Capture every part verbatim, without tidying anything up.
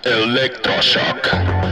Electroshock.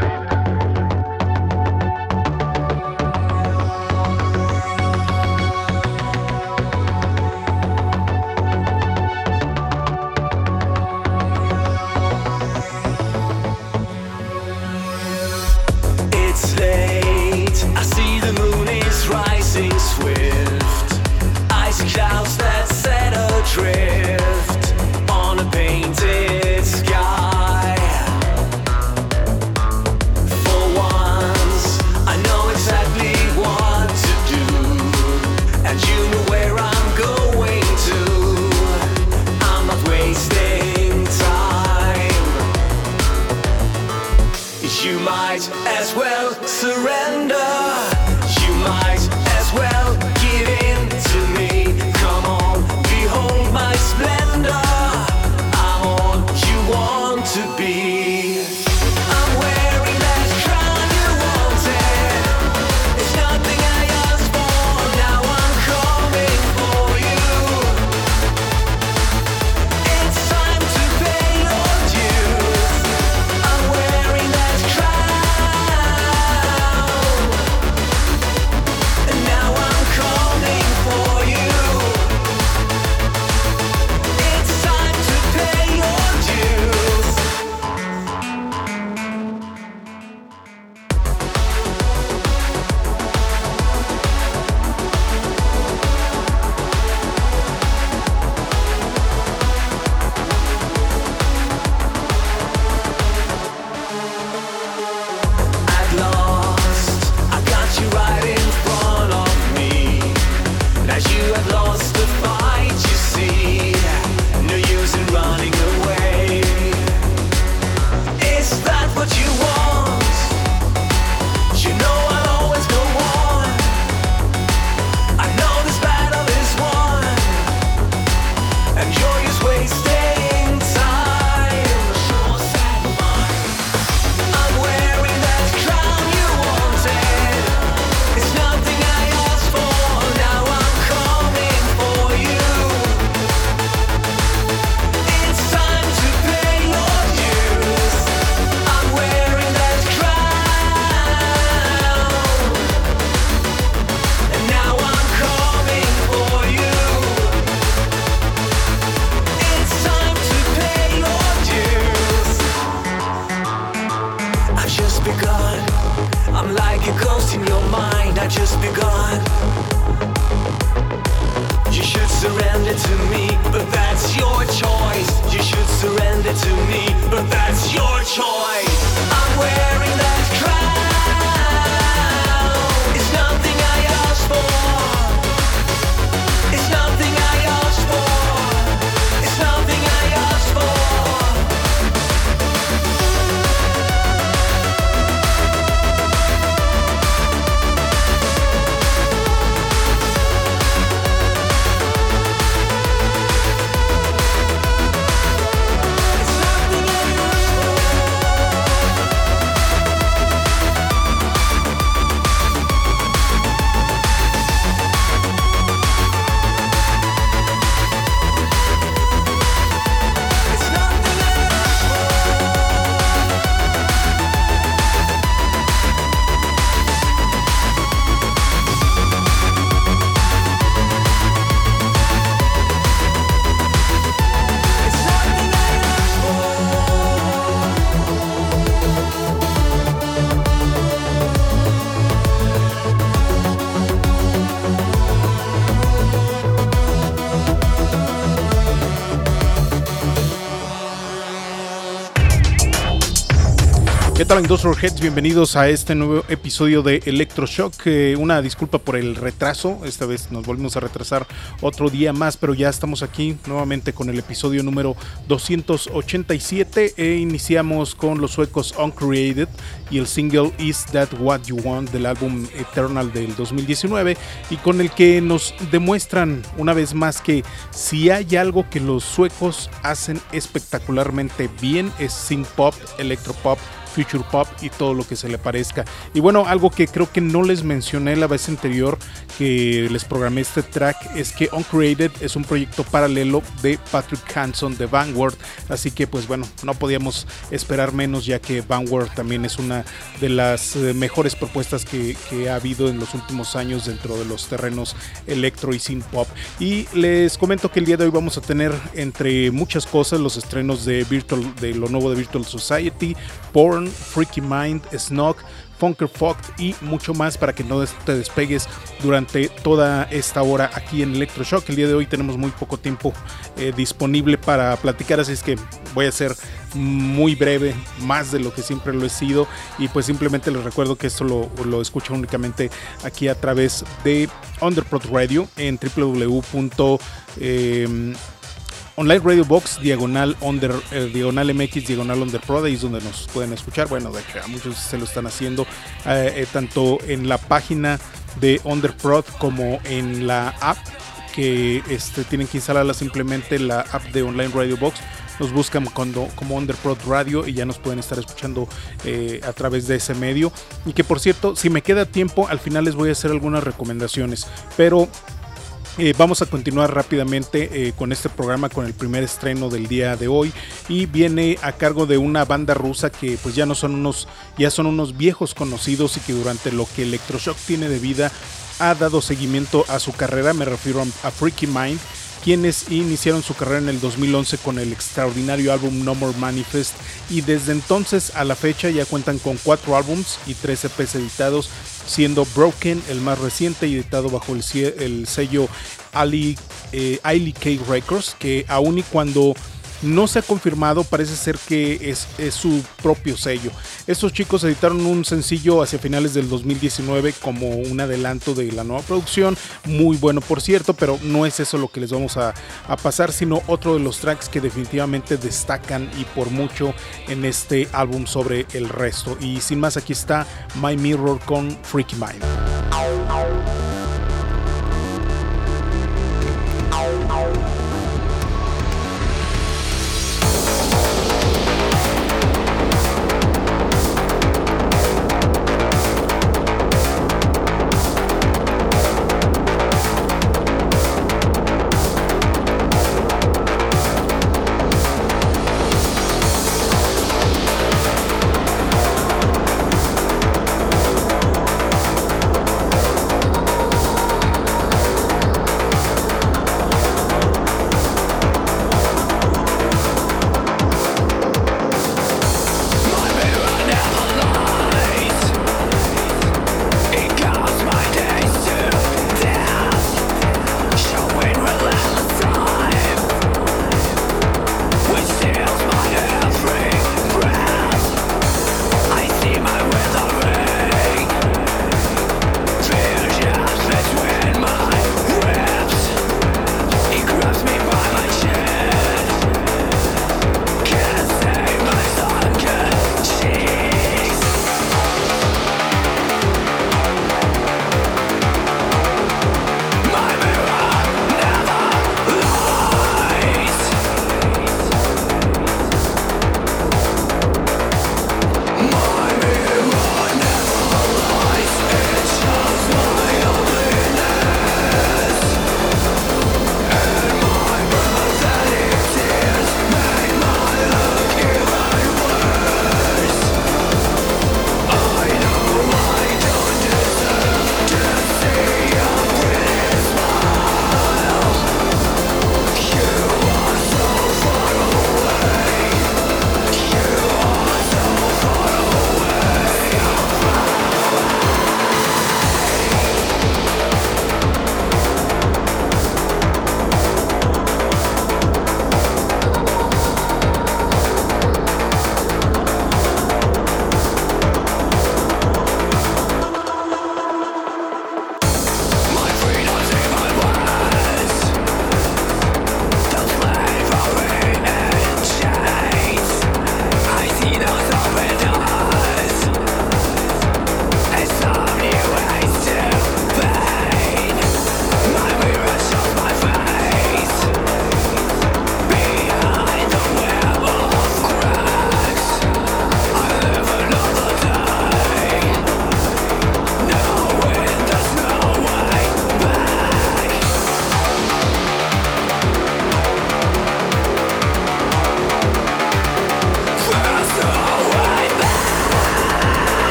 ¿Qué tal, Industrial Heads? Bienvenidos a este nuevo episodio de Electroshock. Eh, una disculpa por el retraso, esta vez nos volvimos a retrasar otro día más, pero ya estamos aquí nuevamente con el episodio número doscientos ochenta y siete e iniciamos con los suecos Uncreated y el single Is That What You Want del álbum Eternal del dos mil diecinueve, y con el que nos demuestran una vez más que si hay algo que los suecos hacen espectacularmente bien es synth pop, electropop, future pop y todo lo que se le parezca. Y bueno, algo que creo que no les mencioné la vez anterior que les programé este track es que Uncreated es un proyecto paralelo de Patrick Hanson de Vanguard, así que pues bueno, no podíamos esperar menos, ya que Vanguard también es una de las eh, mejores propuestas que, que ha habido en los últimos años dentro de los terrenos electro y synth pop. Y les comento que el día de hoy vamos a tener, entre muchas cosas, los estrenos de Virtual, de lo nuevo de Virtual Society, Porn, Freaky Mind, Snog, Funker Fucked y mucho más para que no te despegues durante toda esta hora aquí en Electroshock. El día de hoy tenemos muy poco tiempo eh, disponible para platicar, así es que voy a ser muy breve, más de lo que siempre lo he sido, y pues simplemente les recuerdo que esto lo, lo escucho únicamente aquí a través de Underprod Radio en w w w punto online radio box diagonal under eh, diagonal mx diagonal underprod, ahí es donde nos pueden escuchar. Bueno, de hecho a muchos se lo están haciendo eh, eh, tanto en la página de Underprod como en la app, que este, tienen que instalarla, simplemente la app de Online Radio Box. Nos buscan cuando, como Underprod Radio y ya nos pueden estar escuchando eh, a través de ese medio. Y que por cierto, si me queda tiempo, al final les voy a hacer algunas recomendaciones, pero Eh, vamos a continuar rápidamente eh, con este programa, con el primer estreno del día de hoy, y viene a cargo de una banda rusa que pues ya no son unos, ya son unos viejos conocidos, y que durante lo que Electroshock tiene de vida ha dado seguimiento a su carrera. Me refiero a, a Freaky Mind, quienes iniciaron su carrera en el dos mil once con el extraordinario álbum No More Manifest, y desde entonces a la fecha ya cuentan con cuatro álbums y tres E Pes editados, siendo Broken el más reciente, editado bajo el, el sello Ali, eh, I L K Records, que aun y cuando no se ha confirmado, parece ser que es, es su propio sello. Estos chicos editaron un sencillo hacia finales del dos mil diecinueve como un adelanto de la nueva producción, muy bueno por cierto, pero no es eso lo que les vamos a, a pasar, sino otro de los tracks que definitivamente destacan y por mucho en este álbum sobre el resto. Y sin más, aquí está My Mirror con Freaky Mind.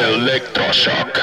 Electroshock.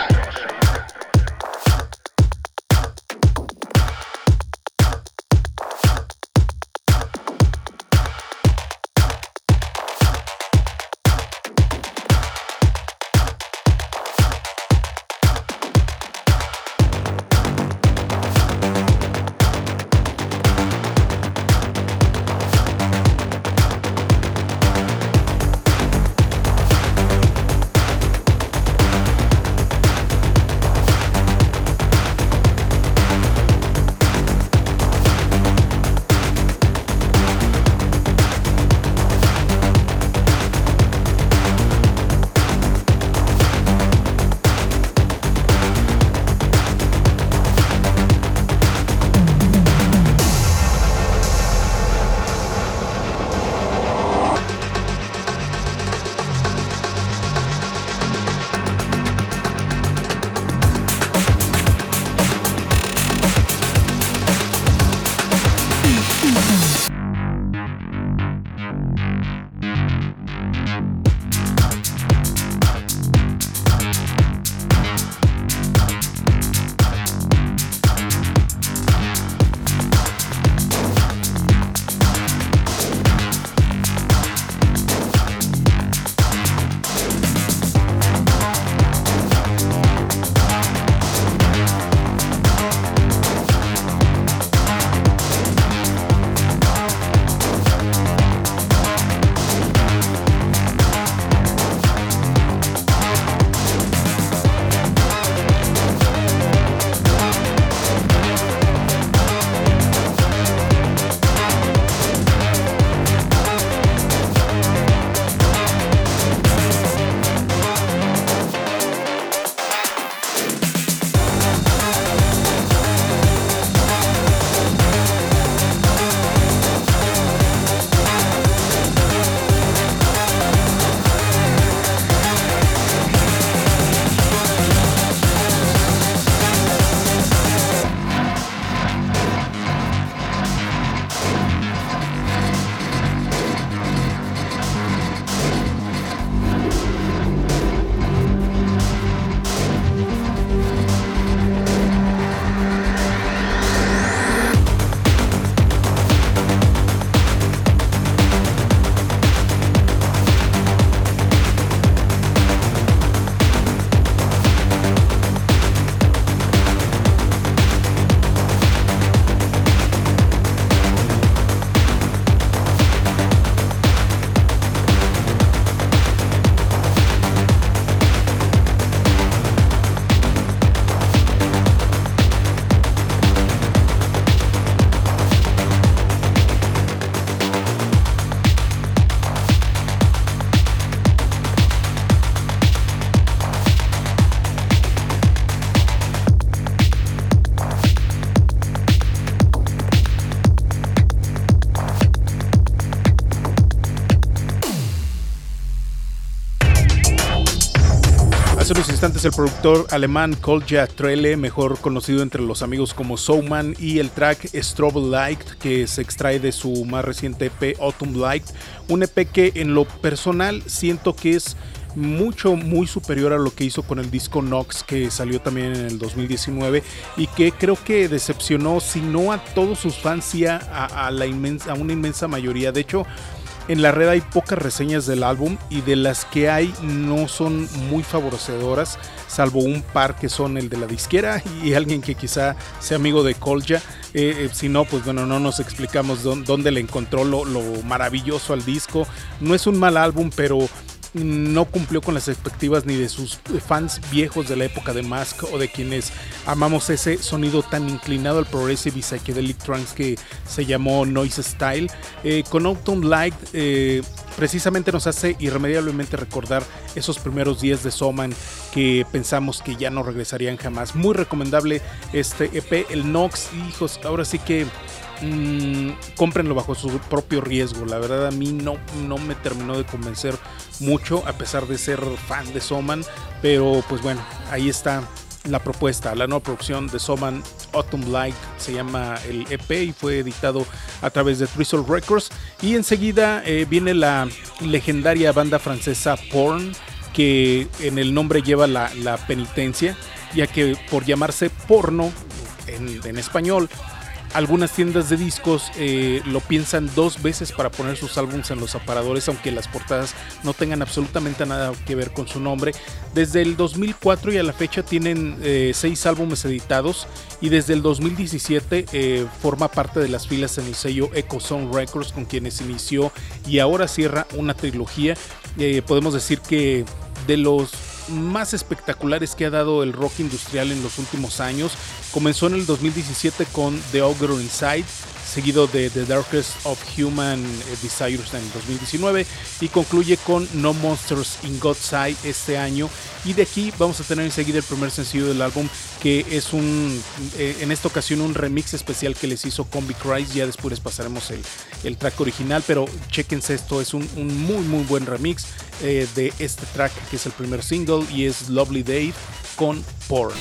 Hace unos instantes el productor alemán Kolja Trelle, mejor conocido entre los amigos como Soulman, y el track Strobe Light, que se extrae de su más reciente E P Autumn Light, un E P que en lo personal siento que es mucho, muy superior a lo que hizo con el disco Nox, que salió también en el dos mil diecinueve y que creo que decepcionó, si no a todos sus fans, sí a, a, la inmensa, a una inmensa mayoría. De hecho, en la red hay pocas reseñas del álbum y de las que hay no son muy favorecedoras, salvo un par que son el de la disquera y alguien que quizá sea amigo de Kolja. Eh, eh, si no, pues bueno, no nos explicamos dónde, dónde le encontró lo, lo maravilloso al disco. No es un mal álbum, pero no cumplió con las expectativas ni de sus fans viejos de la época de Mask o de quienes amamos ese sonido tan inclinado al progressive y psychedelic trance que se llamó Noise Style. Eh, con Autumn Light eh, precisamente nos hace irremediablemente recordar esos primeros días de Soulman que pensamos que ya no regresarían jamás. Muy recomendable este E P, el Nox. Hijos, ahora sí que Mm, cómprenlo bajo su propio riesgo. La verdad, a mí no, no me terminó de convencer mucho, a pesar de ser fan de Soulman. Pero pues bueno, ahí está la propuesta, la nueva producción de Soulman, Autumn Light se llama el E P y fue editado a través de Twistle Records. Y enseguida eh, viene la legendaria banda francesa Porn, que en el nombre lleva la, la penitencia, ya que por llamarse porno en, en español, algunas tiendas de discos eh, lo piensan dos veces para poner sus álbumes en los aparadores, aunque las portadas no tengan absolutamente nada que ver con su nombre. Desde el dos mil cuatro y a la fecha tienen eh, seis álbumes editados, y desde el dos mil diecisiete eh, forma parte de las filas en el sello Echo Sound Records, con quienes inició y ahora cierra una trilogía. Eh, podemos decir que de los más espectaculares que ha dado el rock industrial en los últimos años. Comenzó en el dos mil diecisiete con The Ogre Inside, seguido de The Darkest of Human Desires en el dos mil diecinueve, y concluye con No Monsters in God's Eye este año. Y de aquí vamos a tener enseguida el primer sencillo del álbum, que es un eh, en esta ocasión un remix especial que les hizo Combi Christ. Ya después les pasaremos el, el track original, pero chéquense esto, es un, un muy muy buen remix eh, de este track, que es el primer single, y es Lovely Dave con Porn.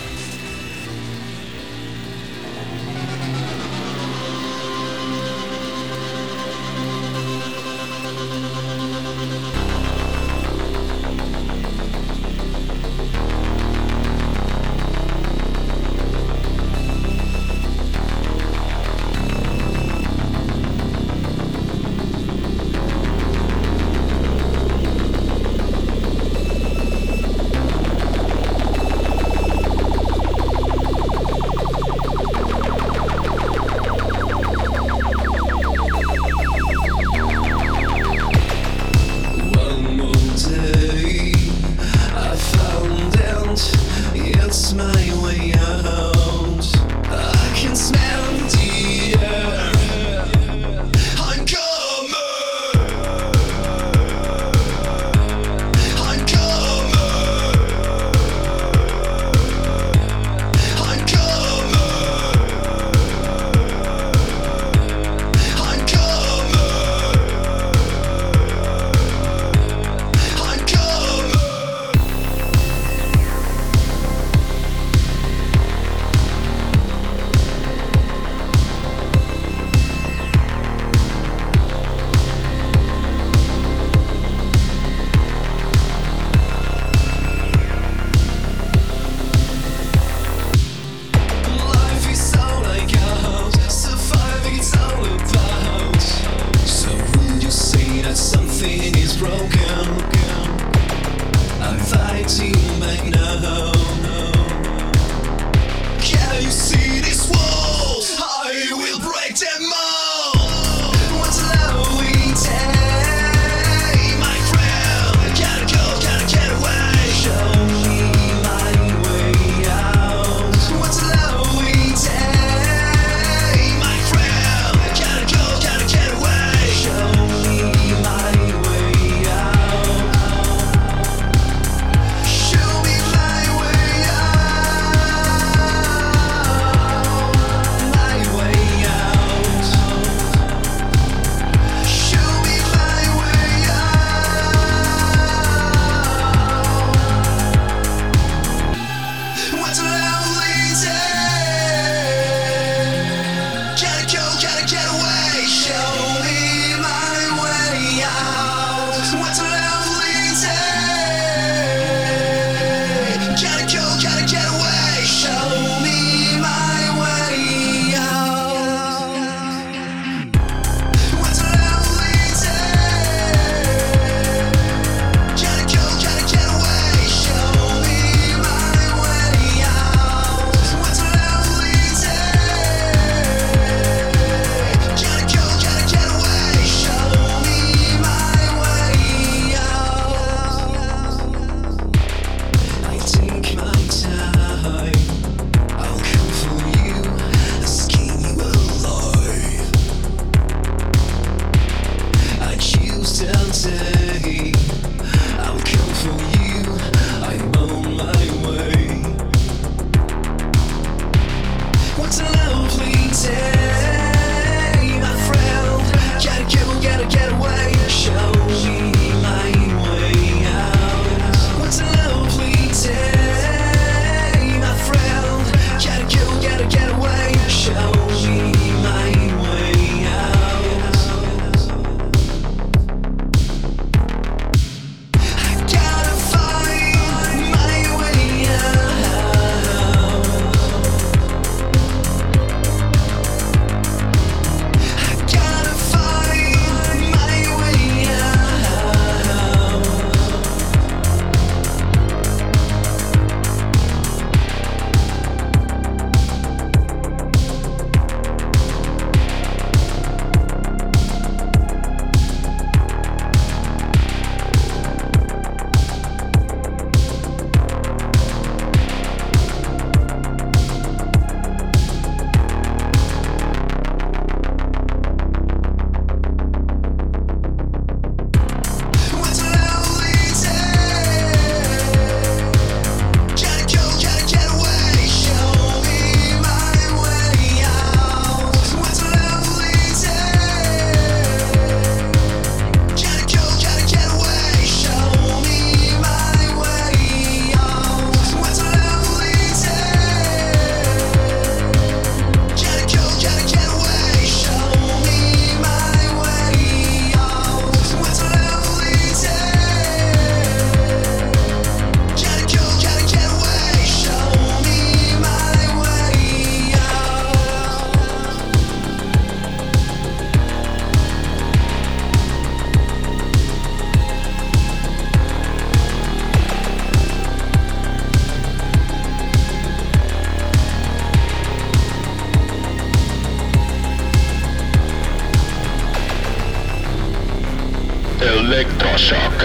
Electroshock.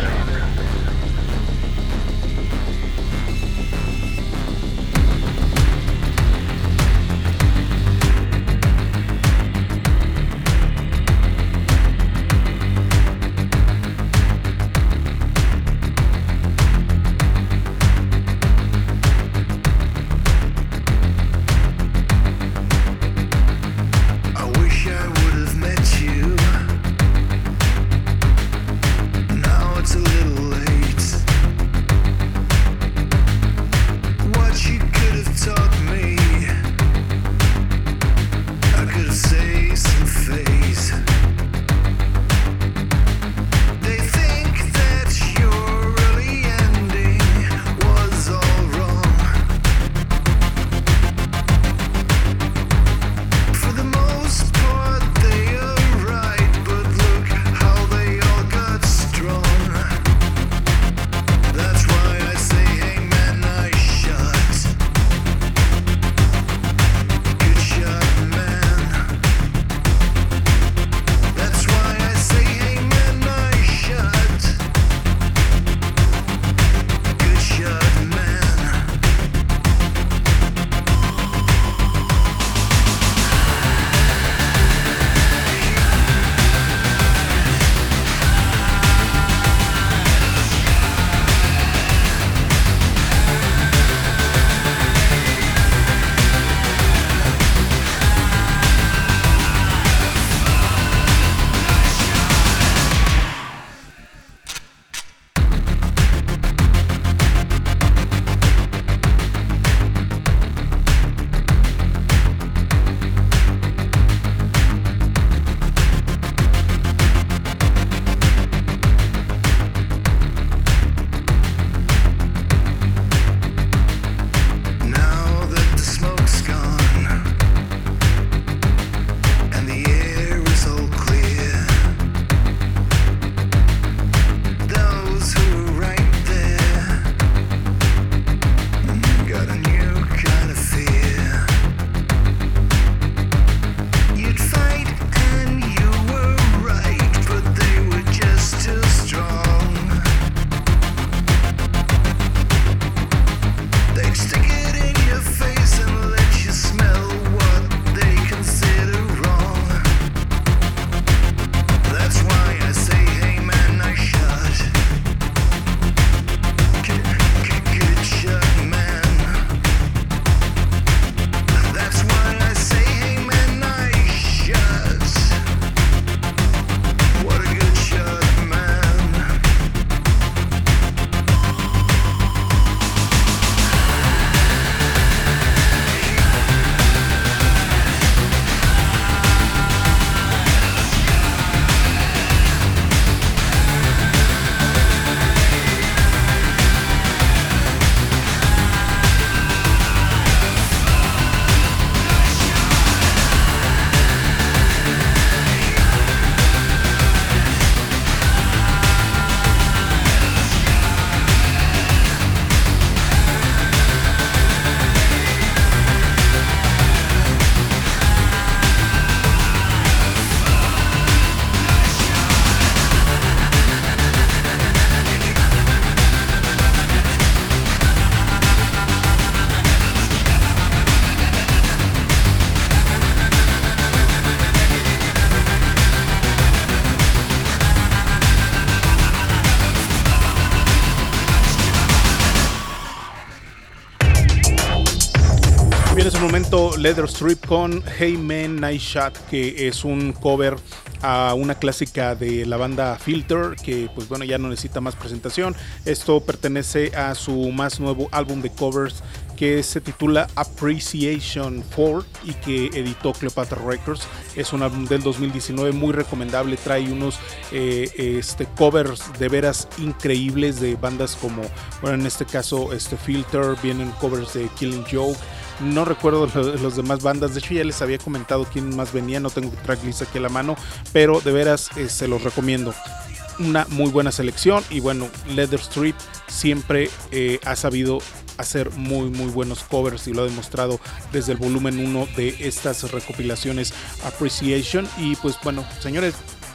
En ese momento Leather Strip con Hey Man Nice Shot, que es un cover a una clásica de la banda Filter, que pues bueno, ya no necesita más presentación. Esto pertenece a su más nuevo álbum de covers, que se titula Appreciation cuatro y que editó Cleopatra Records. Es un álbum del dos mil diecinueve muy recomendable, trae unos eh, este, covers de veras increíbles de bandas como, bueno, en este caso este Filter, vienen covers de Killing Joke. No recuerdo los, los demás bandas, de hecho ya les había comentado quién más venía, no tengo tracklist aquí a la mano, pero de veras eh, se los recomiendo. Una muy buena selección y bueno, Leather Strip siempre eh, ha sabido hacer muy muy buenos covers y lo ha demostrado desde el volumen uno de estas recopilaciones Appreciation. Y pues bueno, señores,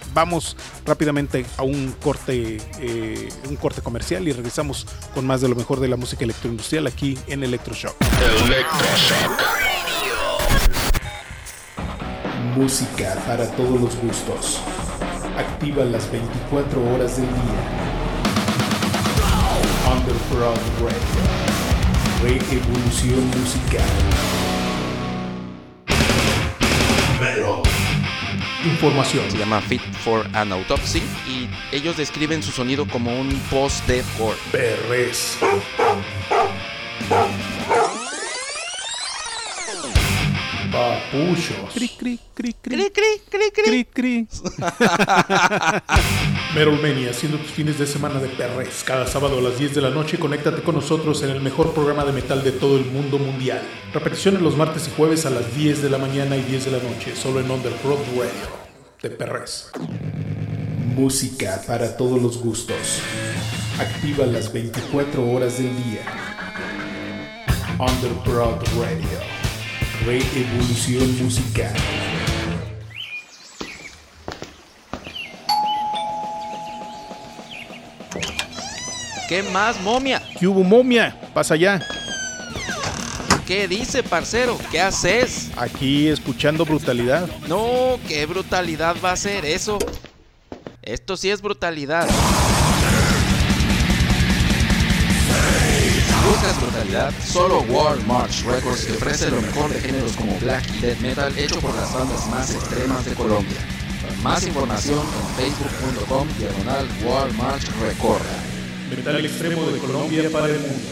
vamos rápidamente a un corte, eh, un corte comercial y regresamos con más de lo mejor de la música electroindustrial aquí en Electroshock. Electroshock. Música para todos los gustos. Activa las veinticuatro horas del día. Underground Radio. Reevolución musical. Metal. Información. Se llama Fit for an Autopsy y ellos describen su sonido como un post-deathcore. Perres. Papuchos. Cri, cri, cri, cri. Cri, cri, cri, cri. Cri, cri. Metalmania, haciendo tus fines de semana de perres. Cada sábado a las diez de la noche, conéctate con nosotros en el mejor programa de metal de todo el mundo mundial. Repeticiones los martes y jueves a las diez de la mañana y diez de la noche, solo en Underground Radio. De perres. Música para todos los gustos. Activa las veinticuatro horas del día. Underground Radio. Reevolución musical. ¿Qué más, momia? ¿Qué hubo, momia? Pasa allá. ¿Qué dice, parcero? ¿Qué haces? Aquí escuchando brutalidad. No, ¿qué brutalidad va a ser eso? Esto sí es brutalidad. ¿Buscas brutalidad? Solo War March Records te ofrece lo mejor de géneros como black y death metal hecho por las bandas más extremas de Colombia. Más información en facebook punto com diagonal War March Records. Metal extremo de Colombia para el mundo.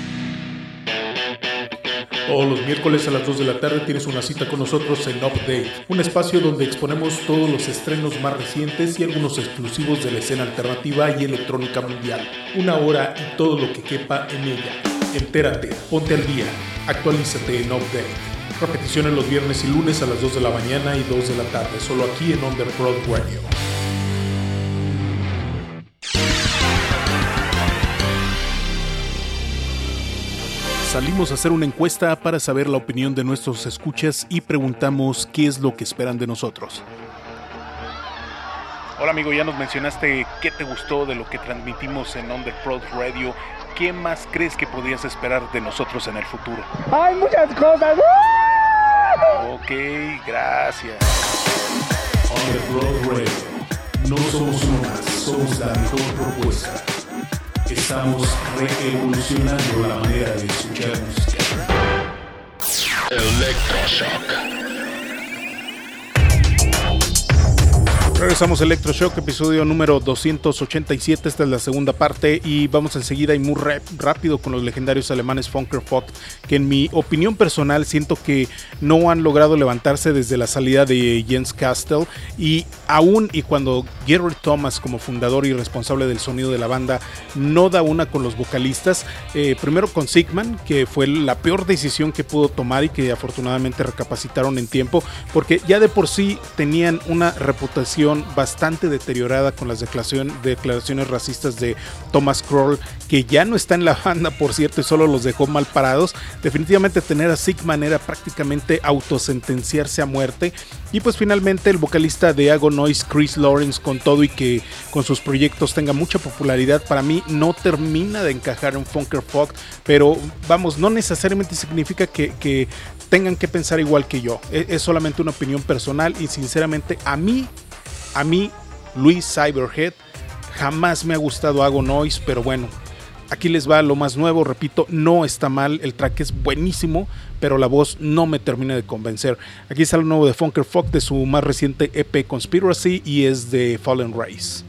Todos los miércoles a las dos de la tarde tienes una cita con nosotros en Update, un espacio donde exponemos todos los estrenos más recientes y algunos exclusivos de la escena alternativa y electrónica mundial. Una hora y todo lo que quepa en ella. Entérate, ponte al día, actualízate en Update. Repeticiones los viernes y lunes a las dos de la mañana y dos de la tarde, solo aquí en Underground Radio. Salimos a hacer una encuesta para saber la opinión de nuestros escuchas y preguntamos qué es lo que esperan de nosotros. Hola amigo, ya nos mencionaste qué te gustó de lo que transmitimos en Underground Radio. ¿Qué más crees que podías esperar de nosotros en el futuro? ¡Hay muchas cosas! Ok, gracias. Underground Radio. No somos uno más, somos la mejor propuesta. Estamos reevolucionando la manera de escuchar música. Electroshock. Regresamos a Electroshock, episodio número doscientos ochenta y siete. Esta es la segunda parte y vamos enseguida y muy rap, rápido con los legendarios alemanes Funkerfuck, que en mi opinión personal siento que no han logrado levantarse desde la salida de Jens Kastel, y aún y cuando Gary Thomas, como fundador y responsable del sonido de la banda, no da una con los vocalistas, eh, primero con Sigman, que fue la peor decisión que pudo tomar y que afortunadamente recapacitaron en tiempo, porque ya de por sí tenían una reputación bastante deteriorada con las declaración, declaraciones racistas de Thomas Kroll, que ya no está en la banda, por cierto, y solo los dejó mal parados. Definitivamente tener a Sigman era prácticamente autosentenciarse a muerte. Y pues finalmente el vocalista de Agonoise, Chris Lawrence, con todo y que con sus proyectos tenga mucha popularidad, para mí no termina de encajar en Funkerfuck, pero vamos, no necesariamente significa que, que tengan que pensar igual que yo. Es, es solamente una opinión personal y sinceramente a mí A mí, Luis Cyberhead, jamás me ha gustado Agonoise, pero bueno, aquí les va lo más nuevo. Repito, no está mal, el track es buenísimo, pero la voz no me termina de convencer. Aquí está lo nuevo de Funkerfuck de su más reciente E P Conspiracy y es de Fallen Race.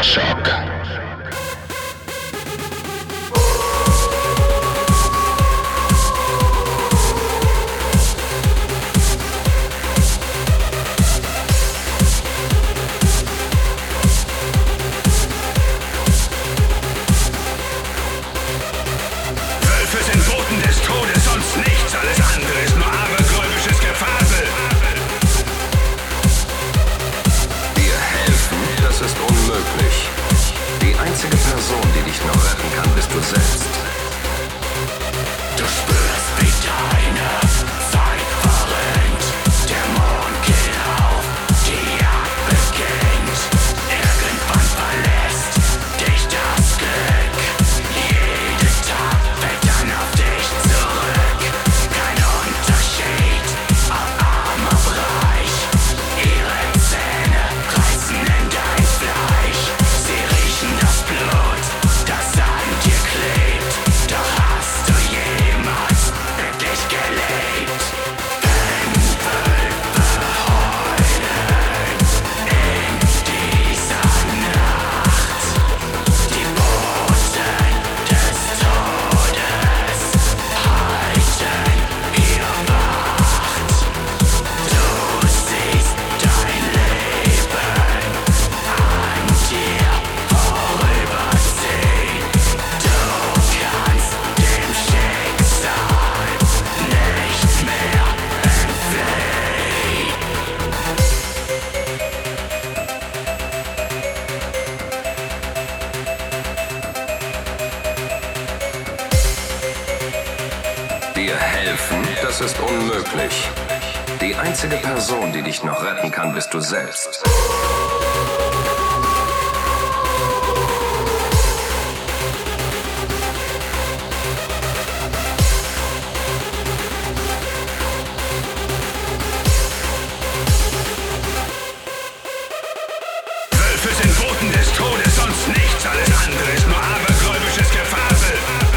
Elektroschock. Das ist unmöglich. Die einzige Person, die dich noch retten kann, bist du selbst. Wölfe sind Boten des Todes, sonst nichts. Alles andere ist nur abergläubisches Gefasel.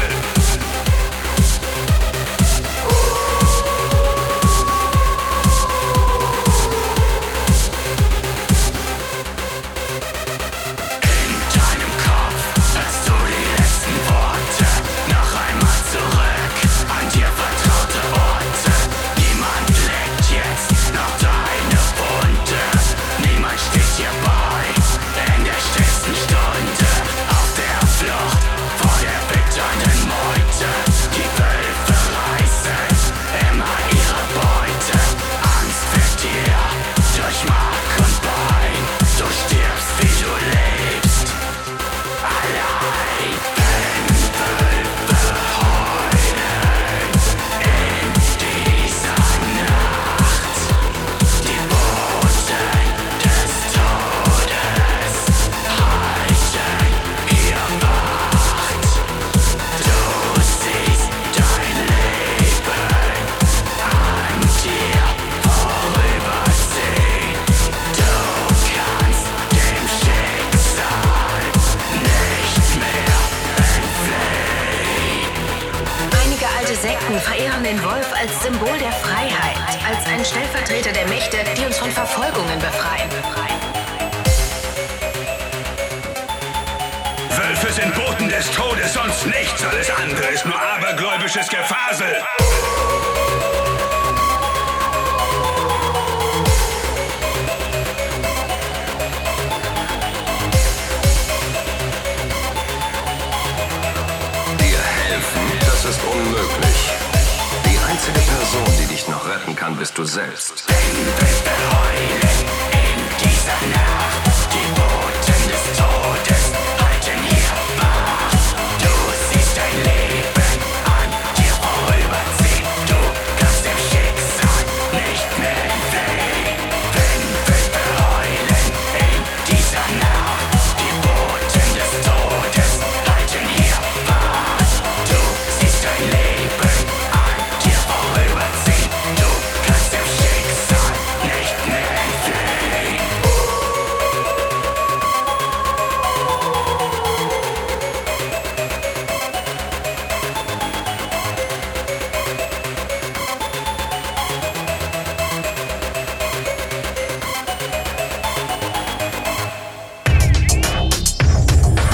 Verehren den Wolf als Symbol der Freiheit, als ein Stellvertreter der Mächte, die uns von Verfolgungen befreien. Wölfe sind Boten des Todes, sonst nichts. Alles andere ist nur abergläubisches Gefasel. Dir helfen, das ist unmöglich. Die einzige Person, die dich noch retten kann, bist du selbst. Heulen in dieser Nacht. Die Boten des Todes halten hier Wacht. Du siehst dein Leben an dir vorüberziehen. Du kannst dem Schicksal nicht mehr entfliehen. Wenn Wölfe heulen in dieser Nacht. Die Boten des Todes halten hier Wacht. Du siehst dein Leben an dir vorüberziehen. Du kannst dem Schicksal nicht mehr entfliehen.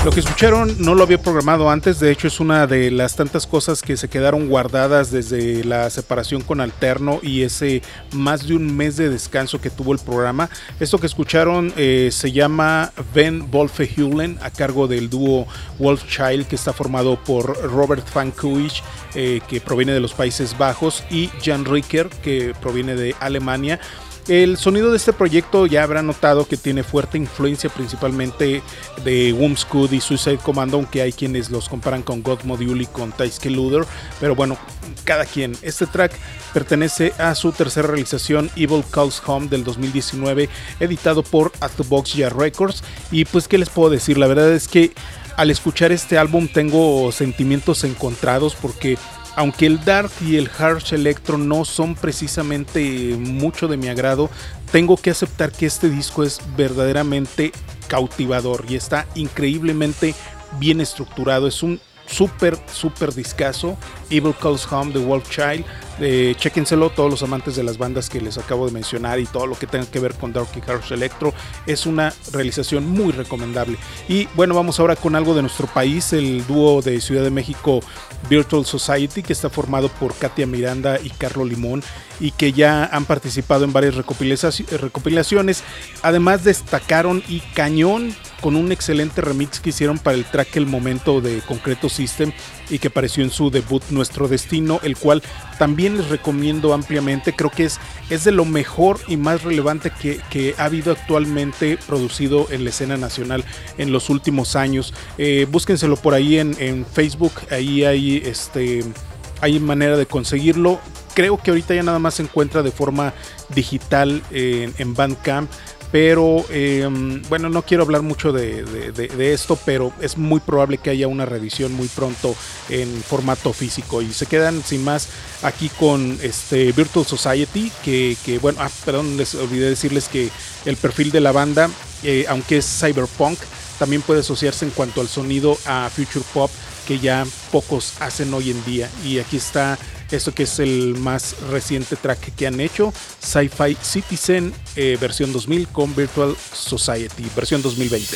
Lo que escucharon no lo había programado antes, de hecho es una de las tantas cosas que se quedaron guardadas desde la separación con Alterno y ese más de un mes de descanso que tuvo el programa. Esto que escucharon eh, se llama Ben Wolfehulen, a cargo del dúo Wolfchild, que está formado por Robert van Kuich, eh, que proviene de los Países Bajos, y Jan Ricker, que proviene de Alemania. El sonido de este proyecto ya habrán notado que tiene fuerte influencia principalmente de Womskud y Suicide Commando, aunque hay quienes los comparan con God Module y con Taiske Luder, pero bueno, cada quien. Este track pertenece a su tercera realización, Evil Calls Home, del dos mil diecinueve, editado por At The Box Ya Records. Y pues, ¿qué les puedo decir? La verdad es que al escuchar este álbum tengo sentimientos encontrados, porque aunque el dark y el harsh electro no son precisamente mucho de mi agrado, tengo que aceptar que este disco es verdaderamente cautivador y está increíblemente bien estructurado. Es un súper, súper discazo. Evil Calls Home de Wolfchild. Eh, chéquenselo, todos los amantes de las bandas que les acabo de mencionar y todo lo que tenga que ver con Dark y Harsh Electro. Es una realización muy recomendable. Y bueno, vamos ahora con algo de nuestro país, el dúo de Ciudad de México Virtual Society, que está formado por Katia Miranda y Carlo Limón, y que ya han participado en varias recopilaciones. Además destacaron y cañón con un excelente remix que hicieron para el track El Momento de Concreto System, y que apareció en su debut Nuestro Destino, el cual también les recomiendo ampliamente. Creo que es, es de lo mejor y más relevante que, que ha habido actualmente producido en la escena nacional en los últimos años. Eh, búsquenselo por ahí en, en Facebook, ahí hay, este, hay manera de conseguirlo. Creo que ahorita ya nada más se encuentra de forma digital en, en Bandcamp. Pero eh, bueno, no quiero hablar mucho de, de, de, de esto, pero es muy probable que haya una reedición muy pronto en formato físico. Y se quedan sin más aquí con este Virtual Society, que, que bueno, ah, perdón, les olvidé decirles que el perfil de la banda, eh, aunque es cyberpunk, también puede asociarse en cuanto al sonido a future pop, que ya pocos hacen hoy en día. Y aquí está esto que es el más reciente track que han hecho, Sci-Fi Citizen, eh, versión dos mil con Virtual Society, versión dos mil veinte.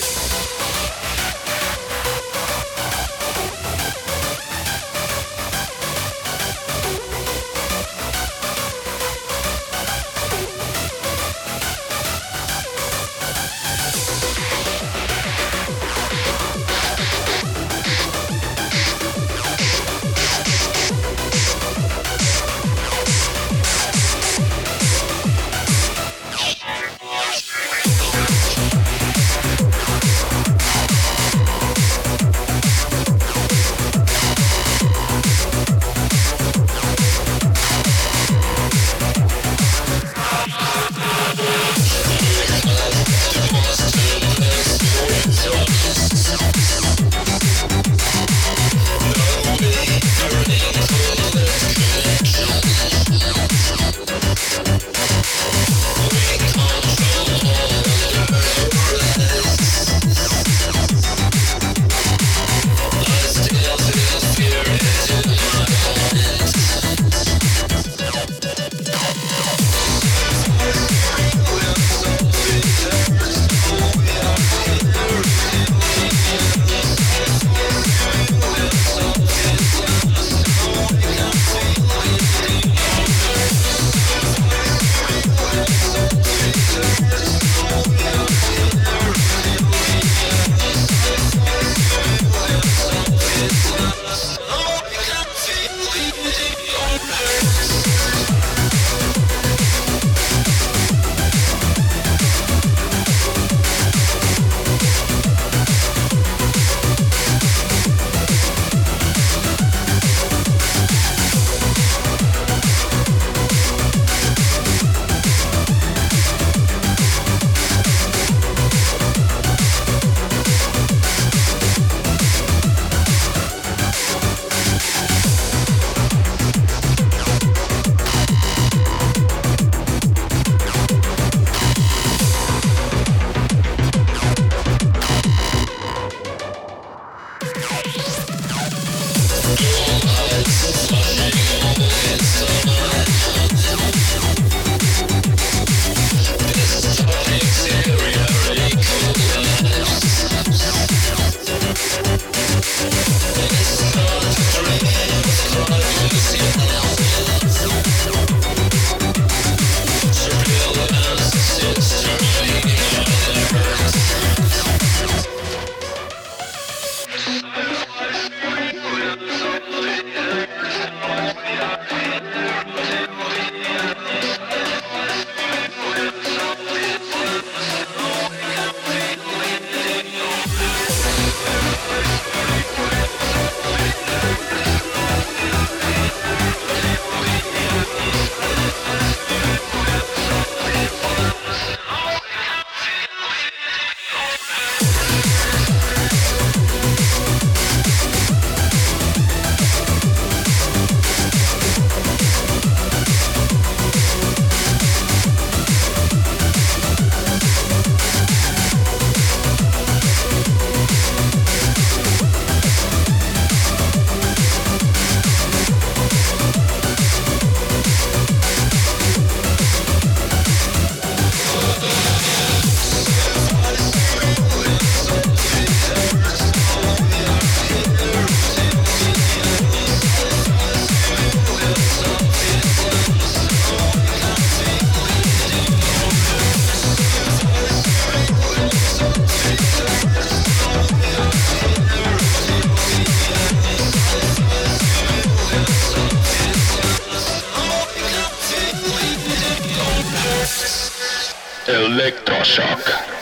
Electroshock.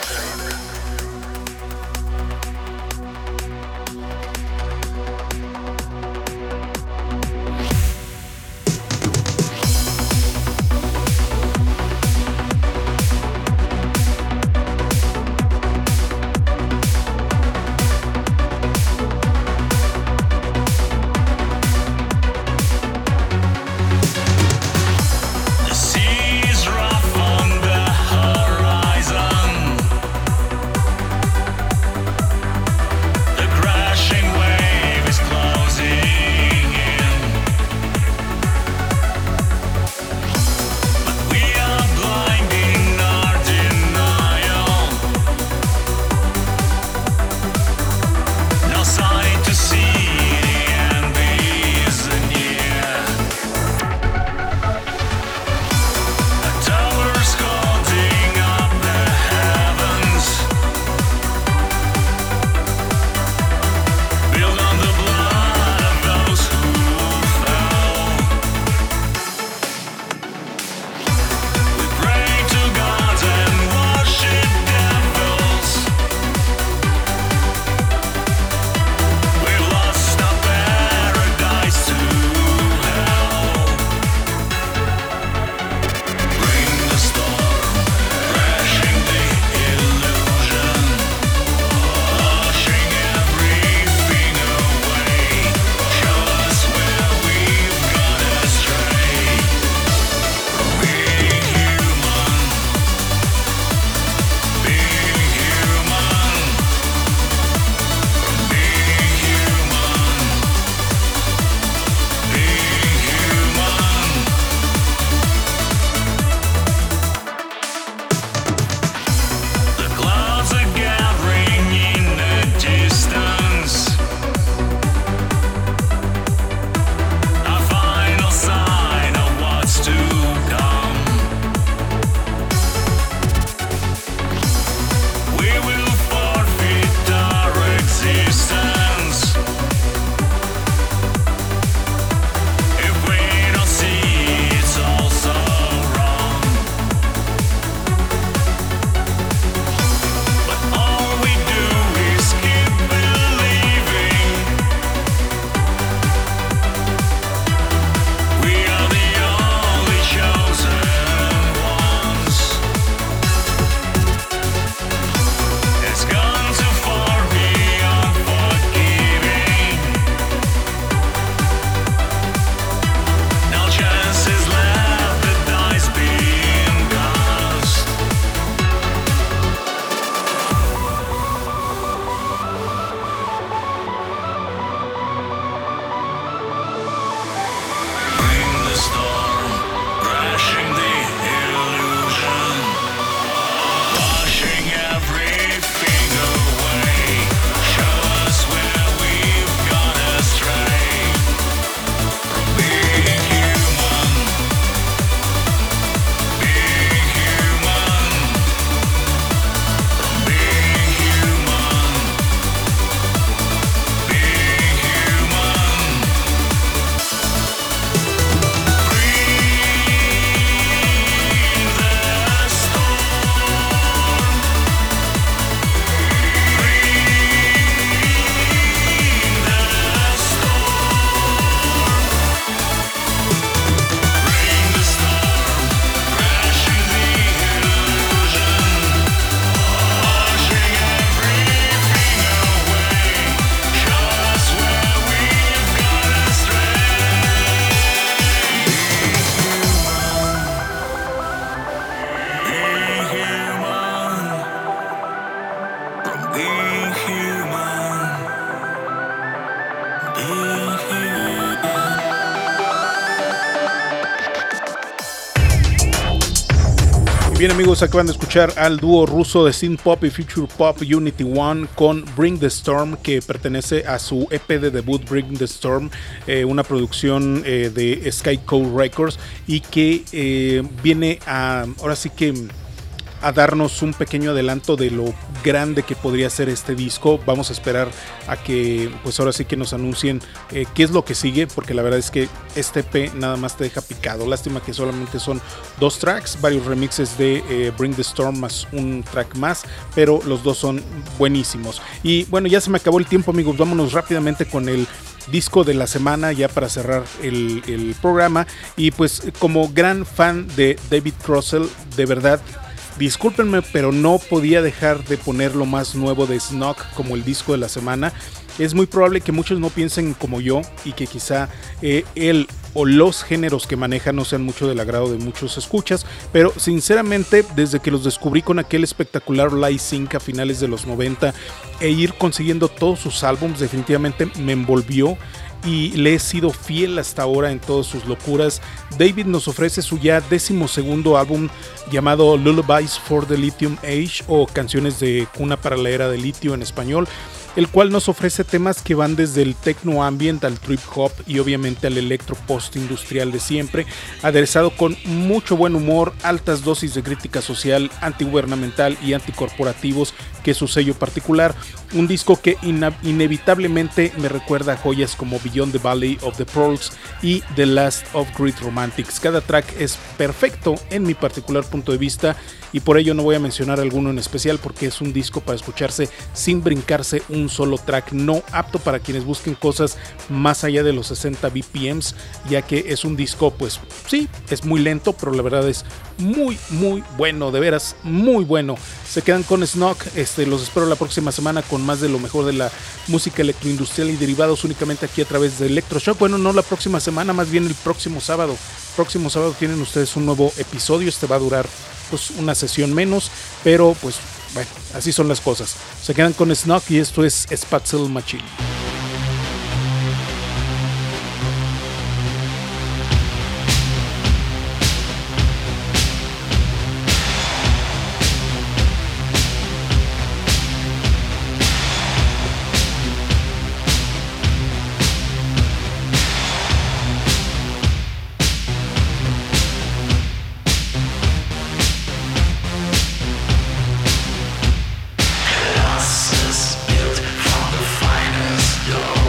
Bien amigos, acaban de escuchar al dúo ruso de synth pop y future pop Unity One con Bring the Storm, que pertenece a su E P de debut Bring the Storm, eh, una producción eh, de Sky Code Records y que eh, viene a, ahora sí que a darnos un pequeño adelanto de lo grande que podría ser este disco. Vamos a esperar a que pues ahora sí que nos anuncien eh, qué es lo que sigue, porque la verdad es que este E P nada más te deja picado. Lástima que solamente son dos tracks, varios remixes de eh, Bring the Storm más un track más, pero los dos son buenísimos. Y bueno, ya se me acabó el tiempo, amigos, vámonos rápidamente con el disco de la semana ya para cerrar el, el programa. Y pues como gran fan de David Crossell, de verdad discúlpenme, pero no podía dejar de poner lo más nuevo de Snog como el disco de la semana. Es muy probable que muchos no piensen como yo y que quizá eh, él o los géneros que maneja no sean mucho del agrado de muchos escuchas, pero sinceramente desde que los descubrí con aquel espectacular Live Sync a finales de los noventa e ir consiguiendo todos sus álbumes, definitivamente me envolvió y le he sido fiel hasta ahora en todas sus locuras. David nos ofrece su ya décimo segundo álbum llamado Lullabies for the Lithium Age, o Canciones de Cuna para la Era de Litio en español, el cual nos ofrece temas que van desde el techno ambient al trip hop y obviamente al electro post industrial de siempre, aderezado con mucho buen humor, altas dosis de crítica social, antigubernamental y anticorporativos, que es su sello particular. Un disco que ina- inevitablemente me recuerda a joyas como Beyond the Valley of the Pearls y The Last of Great Romantics. Cada track es perfecto en mi particular punto de vista y por ello no voy a mencionar alguno en especial, porque es un disco para escucharse sin brincarse un solo track, no apto para quienes busquen cosas más allá de los sesenta B P Ms, ya que es un disco, pues sí, es muy lento, pero la verdad es muy muy bueno, de veras muy bueno. Se quedan con Snog, este, los espero la próxima semana con más de lo mejor de la música electroindustrial y derivados, únicamente aquí a través de Electroshock. Bueno, no la próxima semana, más bien el próximo sábado. Próximo sábado tienen ustedes un nuevo episodio, este va a durar pues una sesión menos, pero pues bueno, así son las cosas. Se quedan con Snog y esto es Spatzel Machine. Built from the finest.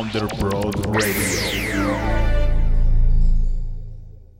Underbroad Radio.